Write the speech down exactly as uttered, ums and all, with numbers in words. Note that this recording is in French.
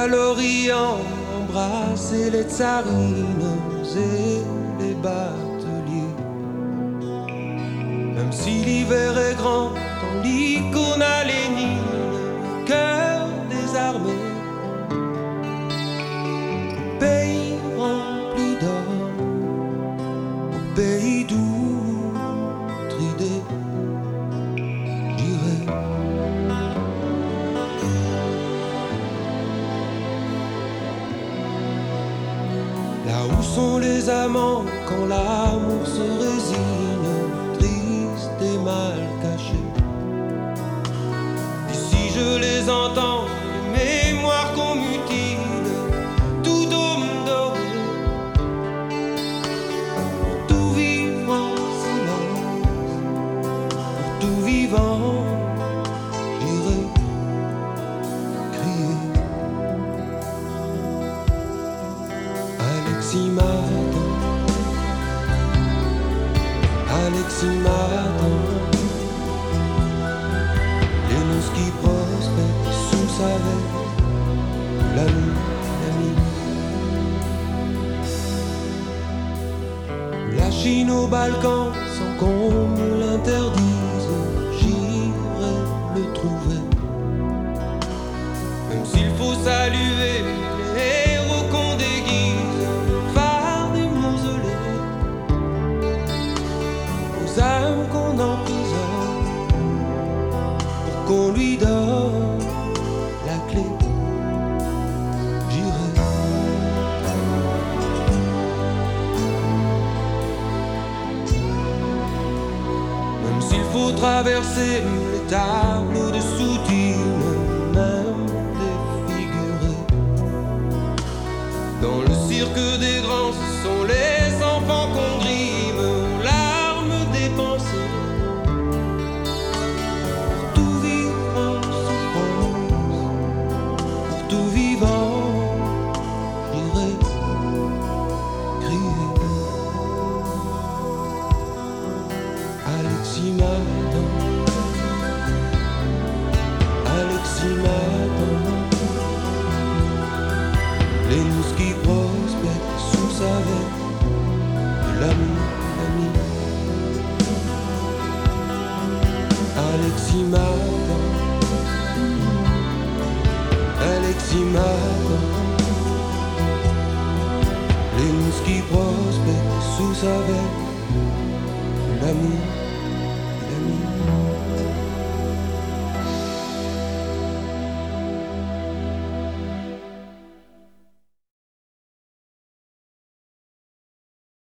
à l'Orient, embrasser les tsarines et les bateliers. Même si l'hiver est grand, dans l'icône à Lénine, cœur des armées, au pays rempli d'or, au pays d'Outridé, j'irai. Là où sont les amants quand l'amour se résigne, triste et mal caché. Ici je les entends, les mémoires qu'on mutile, tout dôme doré. Pour tout vivre en silence, pour tout vivant, j'irai crier. Alexis m'attend, Alexis m'attend. Les noces qui prospèrent sous sa veste, l'amour, l'ami. La Chine au Balkan, sans qu'on me l'interdise, j'irai le trouver. Même s'il faut saluer les héros qu'on déguise, phare des mausolées, aux âmes qu'on emprisonne, pour qu'on lui donne la clé, j'irai. Même s'il faut traverser les tableaux de Soutine, même défigurés, dans le cirque des grands, ce sont les enfants qu'on grime aux larmes dépensées. Pour tout vivre en souffrance, pour tout vivant, j'irai crier. Alexis m'attend, Alexis m'attend. Les noces qui prospèrent sous sa veste, de l'amour, l'ami. Alexis m'attend, Alexis m'attend. Les noces qui prospèrent sous sa veste, de l'amour.